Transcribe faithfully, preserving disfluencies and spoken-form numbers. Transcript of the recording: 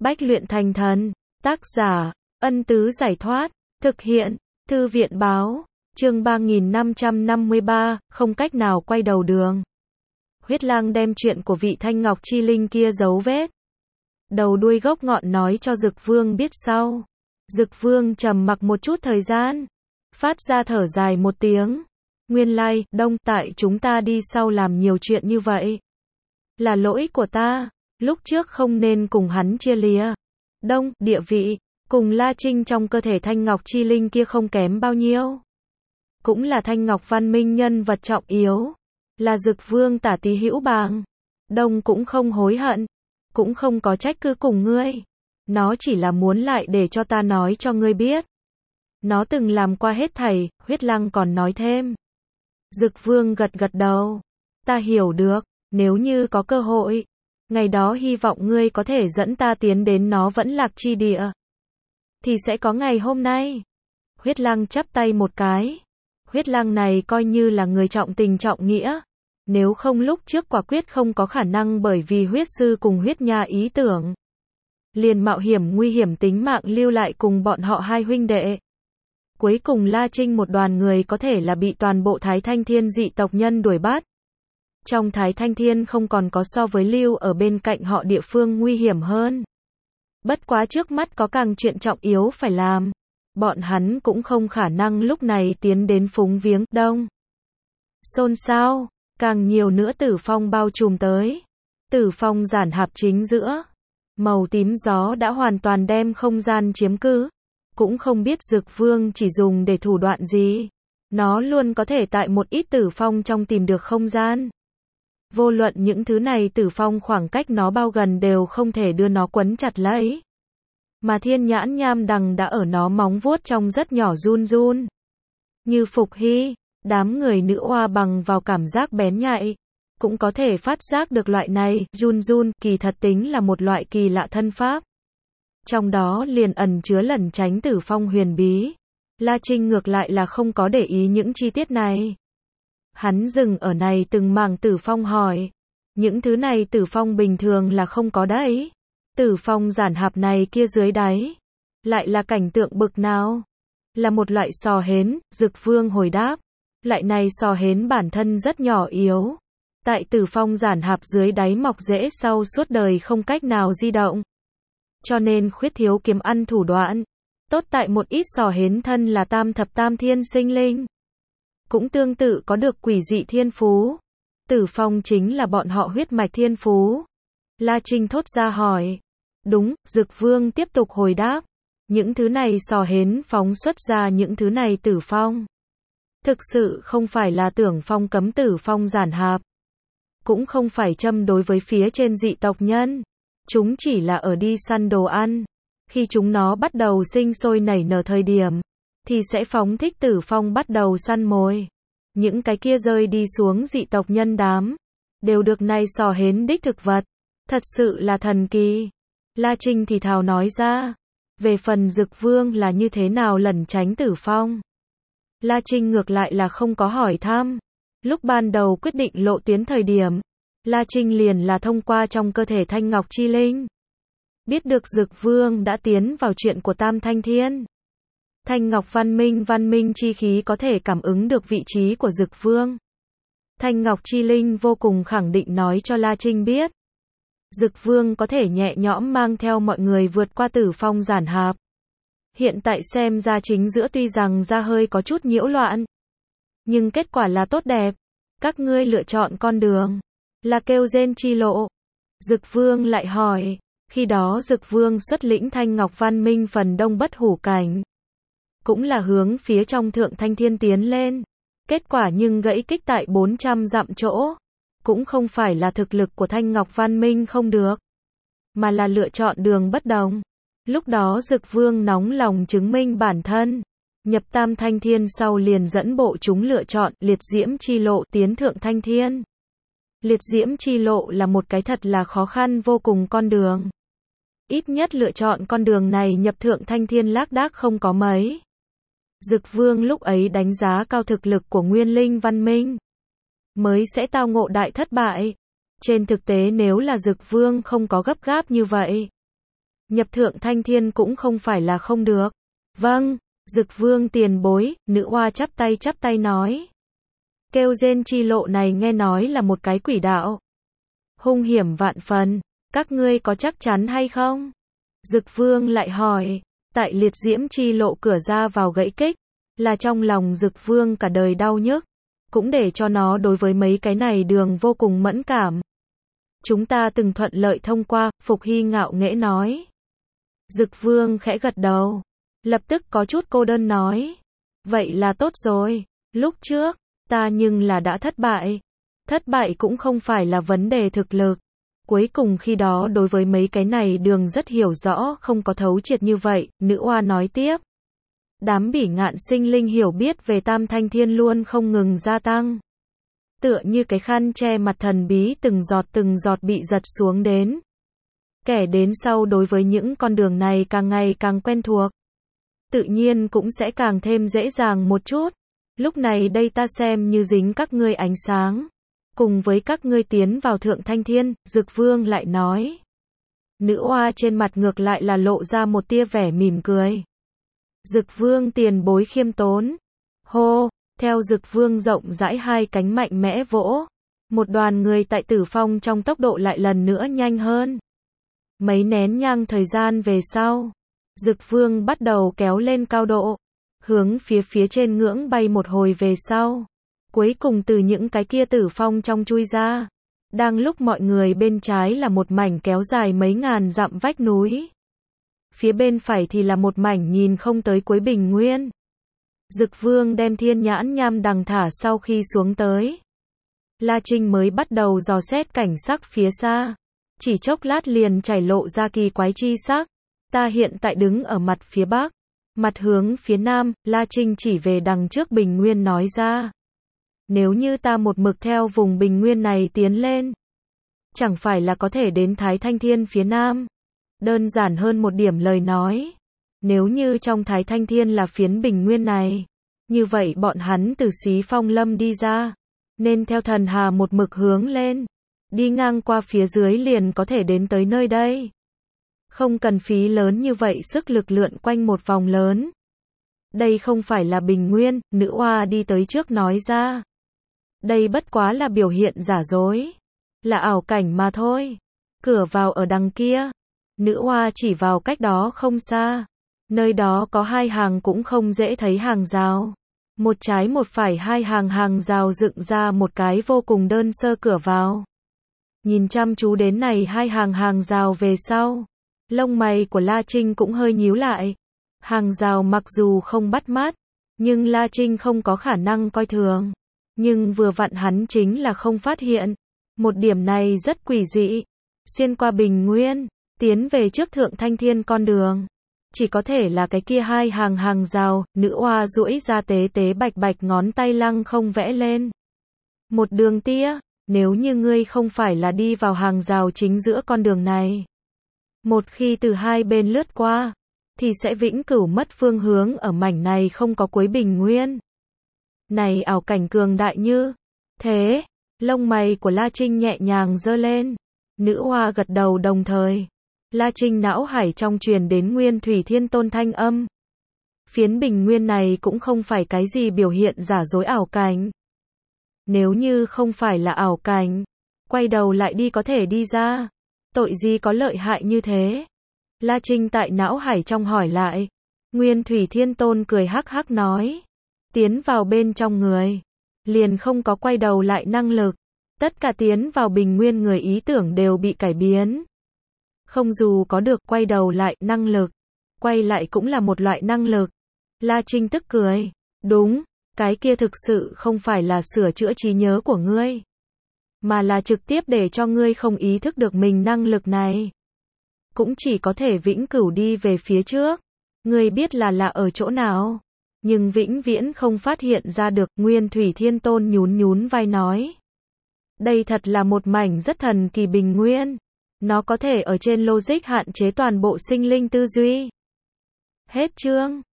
Bách luyện thành thần. Tác giả, Ân Tứ Giải Thoát. Thực hiện, Thư viện Báo. Chương ba nghìn năm trăm năm mươi ba, không cách nào quay đầu đường. Huyết Lang đem chuyện của vị Thanh Ngọc Chi Linh kia giấu vết. Đầu đuôi gốc ngọn nói cho Dực Vương biết sau. Dực Vương trầm mặc một chút thời gian. Phát ra thở dài một tiếng. Nguyên lai, Đông, tại chúng ta đi sau làm nhiều chuyện như vậy. Là lỗi của ta, lúc trước không nên cùng hắn chia lìa. Đông, địa vị, cùng La Trinh trong cơ thể Thanh Ngọc Chi Linh kia không kém bao nhiêu. Cũng là Thanh Ngọc Văn Minh nhân vật trọng yếu. Là Dực Vương tả tí hữu bàng. Đông cũng không hối hận. Cũng không có trách cứ cùng ngươi. Nó chỉ là muốn lại để cho ta nói cho ngươi biết. Nó từng làm qua hết thảy, Huyết Lang còn nói thêm. Dực Vương gật gật đầu. Ta hiểu được, nếu như có cơ hội. Ngày đó hy vọng ngươi có thể dẫn ta tiến đến nó vẫn lạc chi địa. Thì sẽ có ngày hôm nay. Huyết Lang chắp tay một cái. Huyết Lang này coi như là người trọng tình trọng nghĩa. Nếu không lúc trước quả quyết không có khả năng bởi vì huyết sư cùng huyết nha ý tưởng. Liền mạo hiểm nguy hiểm tính mạng lưu lại cùng bọn họ hai huynh đệ. Cuối cùng La Trinh một đoàn người có thể là bị toàn bộ Thái Thanh Thiên dị tộc nhân đuổi bắt. Trong Thái Thanh Thiên không còn có so với lưu ở bên cạnh họ địa phương nguy hiểm hơn. Bất quá trước mắt có càng chuyện trọng yếu phải làm. Bọn hắn cũng không khả năng lúc này tiến đến phúng viếng Đông. Xôn xao, càng nhiều nữa tử phong bao trùm tới. Tử phong giản hạp chính giữa. Màu tím gió đã hoàn toàn đem không gian chiếm cứ. Cũng không biết Dực Vương chỉ dùng để thủ đoạn gì. Nó luôn có thể tại một ít tử phong trong tìm được không gian. Vô luận những thứ này tử phong khoảng cách nó bao gần đều không thể đưa nó quấn chặt lấy. Mà thiên nhãn nham đằng đã ở nó móng vuốt trong rất nhỏ run run. Như Phục Hy, đám người nữ oa bằng vào cảm giác bén nhạy. Cũng có thể phát giác được loại này, run run, kỳ thật tính là một loại kỳ lạ thân pháp. Trong đó liền ẩn chứa lẩn tránh tử phong huyền bí. La Trinh ngược lại là không có để ý những chi tiết này. Hắn dừng ở này từng mảng tử phong hỏi. Những thứ này tử phong bình thường là không có đấy. Tử phong giản hạp này kia dưới đáy. Lại là cảnh tượng bực nào? Là một loại sò hến, Dực Vương hồi đáp. Loại này sò hến bản thân rất nhỏ yếu. Tại tử phong giản hạp dưới đáy mọc rễ sau suốt đời không cách nào di động. Cho nên khuyết thiếu kiếm ăn thủ đoạn. Tốt tại một ít sò hến thân là tam thập tam thiên sinh linh. Cũng tương tự có được quỷ dị thiên phú. Tử phong chính là bọn họ huyết mạch thiên phú. La Trinh thốt ra hỏi. Đúng, Dực Vương tiếp tục hồi đáp. Những thứ này sò hến phóng xuất ra những thứ này tử phong. Thực sự không phải là tưởng phong cấm tử phong giản hạp. Cũng không phải châm đối với phía trên dị tộc nhân. Chúng chỉ là ở đi săn đồ ăn. Khi chúng nó bắt đầu sinh sôi nảy nở thời điểm. Thì sẽ phóng thích tử phong bắt đầu săn mồi. Những cái kia rơi đi xuống dị tộc nhân đám. Đều được này sò hến đích thực vật. Thật sự là thần kỳ. La Trinh thì thào nói ra. Về phần Dực Vương là như thế nào lẩn tránh tử phong. La Trinh ngược lại là không có hỏi thăm. Lúc ban đầu quyết định lộ tuyến thời điểm. La Trinh liền là thông qua trong cơ thể Thanh Ngọc Chi Linh. Biết được Dực Vương đã tiến vào chuyện của Tam Thanh Thiên. Thanh Ngọc Văn Minh Văn Minh chi khí có thể cảm ứng được vị trí của Dực Vương. Thanh Ngọc Chi Linh vô cùng khẳng định nói cho La Trinh biết. Dực Vương có thể nhẹ nhõm mang theo mọi người vượt qua tử phong giản hạp. Hiện tại xem ra chính giữa tuy rằng ra hơi có chút nhiễu loạn. Nhưng kết quả là tốt đẹp. Các ngươi lựa chọn con đường. Là kêu rên chi lộ. Dực Vương lại hỏi. Khi đó Dực Vương xuất lĩnh Thanh Ngọc Văn Minh phần đông bất hủ cảnh. Cũng là hướng phía trong Thượng Thanh Thiên tiến lên. Kết quả nhưng gãy kích tại bốn trăm dặm chỗ. Cũng không phải là thực lực của Thanh Ngọc Văn Minh không được. Mà là lựa chọn đường bất đồng. Lúc đó Dực Vương nóng lòng chứng minh bản thân. Nhập Tam Thanh Thiên sau liền dẫn bộ chúng lựa chọn liệt diễm chi lộ tiến Thượng Thanh Thiên. Liệt diễm chi lộ là một cái thật là khó khăn vô cùng con đường. Ít nhất lựa chọn con đường này nhập Thượng Thanh Thiên lác đác không có mấy. Dực Vương lúc ấy đánh giá cao thực lực của Nguyên Linh Văn Minh. Mới sẽ tao ngộ đại thất bại. Trên thực tế nếu là Dực Vương không có gấp gáp như vậy. nhập thượng thanh thiên cũng không phải là không được. Vâng, Dực Vương tiền bối, nữ oa chắp tay chắp tay nói. Kêu rên chi lộ này nghe nói là một cái quỷ đạo. Hung hiểm vạn phần, các ngươi có chắc chắn hay không? Dực Vương lại hỏi, tại liệt diễm chi lộ cửa ra vào gãy kích, là trong lòng Dực Vương cả đời đau nhức, cũng để cho nó đối với mấy cái này đường vô cùng mẫn cảm. Chúng ta từng thuận lợi thông qua, Phục Hy ngạo nghễ nói. Dực Vương khẽ gật đầu, lập tức có chút cô đơn nói. Vậy là tốt rồi, lúc trước, ta nhưng là đã thất bại. Thất bại cũng không phải là vấn đề thực lực. Cuối cùng khi đó đối với mấy cái này đường rất hiểu rõ, không có thấu triệt như vậy, nữ oa nói tiếp. Đám bỉ ngạn sinh linh hiểu biết về Tam Thanh Thiên luôn không ngừng gia tăng. Tựa như cái khăn che mặt thần bí từng giọt từng giọt bị giật xuống đến. Kẻ đến sau đối với những con đường này càng ngày càng quen thuộc. Tự nhiên cũng sẽ càng thêm dễ dàng một chút. Lúc này đây ta xem như dính các ngươi ánh sáng. Cùng với các ngươi tiến vào thượng thanh thiên, Dực Vương lại nói. Nữ oa trên mặt ngược lại là lộ ra một tia vẻ mỉm cười. Dực Vương tiền bối khiêm tốn. Hô, theo Dực Vương rộng rãi hai cánh mạnh mẽ vỗ. Một đoàn người tại tử phong trong tốc độ lại lần nữa nhanh hơn. Mấy nén nhang thời gian về sau, Dực Vương bắt đầu kéo lên cao độ. Hướng phía phía trên ngưỡng bay một hồi về sau. Cuối cùng từ những cái kia tử phong trong chui ra. Đang lúc mọi người bên trái là một mảnh kéo dài mấy ngàn dặm vách núi. Phía bên phải thì là một mảnh nhìn không tới cuối bình nguyên. Dực Vương đem thiên nhãn nham đằng thả sau khi xuống tới. La Trinh mới bắt đầu dò xét cảnh sắc phía xa. Chỉ chốc lát liền chảy lộ ra kỳ quái chi sắc. Ta hiện tại đứng ở mặt phía bắc. Mặt hướng phía nam, La Trinh chỉ về đằng trước bình nguyên nói ra. Nếu như ta một mực theo vùng bình nguyên này tiến lên, chẳng phải là có thể đến Thái Thanh Thiên phía nam. Đơn giản hơn một điểm lời nói. Nếu như trong Thái Thanh Thiên là phiến bình nguyên này, như vậy bọn hắn từ Xí Phong Lâm đi ra, nên theo thần hà một mực hướng lên, đi ngang qua phía dưới liền có thể đến tới nơi đây. Không cần phí lớn như vậy sức lực lượn quanh một vòng lớn. Đây không phải là bình nguyên, nữ oa đi tới trước nói ra. Đây bất quá là biểu hiện giả dối, là ảo cảnh mà thôi. Cửa vào ở đằng kia. Nữ oa chỉ vào cách đó không xa. Nơi đó có hai hàng cũng không dễ thấy hàng rào. Một trái một phải hai hàng hàng rào dựng ra một cái vô cùng đơn sơ cửa vào. Nhìn chăm chú đến này hai hàng hàng rào về sau. Lông mày của La Trinh cũng hơi nhíu lại. Hàng rào mặc dù không bắt mắt, nhưng La Trinh không có khả năng coi thường. Nhưng vừa vặn hắn chính là không phát hiện. Một điểm này rất quỷ dị. Xuyên qua bình nguyên, tiến về trước thượng thanh thiên con đường. Chỉ có thể là cái kia hai hàng hàng rào, nữ oa duỗi ra tế tế bạch bạch ngón tay lăng không vẽ lên. Một đường tia, nếu như ngươi không phải là đi vào hàng rào chính giữa con đường này. Một khi từ hai bên lướt qua, thì sẽ vĩnh cửu mất phương hướng ở mảnh này không có cuối bình nguyên. Này ảo cảnh cường đại như thế, lông mày của La Trinh nhẹ nhàng giơ lên. Nữ oa gật đầu đồng thời. La Trinh não hải trong truyền đến Nguyên Thủy Thiên Tôn thanh âm. Phiến bình nguyên này cũng không phải cái gì biểu hiện giả dối ảo cảnh. Nếu như không phải là ảo cảnh, quay đầu lại đi có thể đi ra. Tội gì có lợi hại như thế? La Trinh tại não hải trong hỏi lại. Nguyên Thủy Thiên Tôn cười hắc hắc nói. Tiến vào bên trong người, liền không có quay đầu lại năng lực. Tất cả tiến vào bình nguyên người ý tưởng đều bị cải biến. Không dù có được quay đầu lại năng lực, quay lại cũng là một loại năng lực. La Trinh tức cười. Đúng, cái kia thực sự không phải là sửa chữa trí nhớ của ngươi, mà là trực tiếp để cho ngươi không ý thức được mình năng lực này. Cũng chỉ có thể vĩnh cửu đi về phía trước. Ngươi biết là là ở chỗ nào, nhưng vĩnh viễn không phát hiện ra được. Nguyên Thủy Thiên Tôn nhún nhún vai nói. Đây thật là một mảnh rất thần kỳ bình nguyên. Nó có thể ở trên logic hạn chế toàn bộ sinh linh tư duy. Hết chương.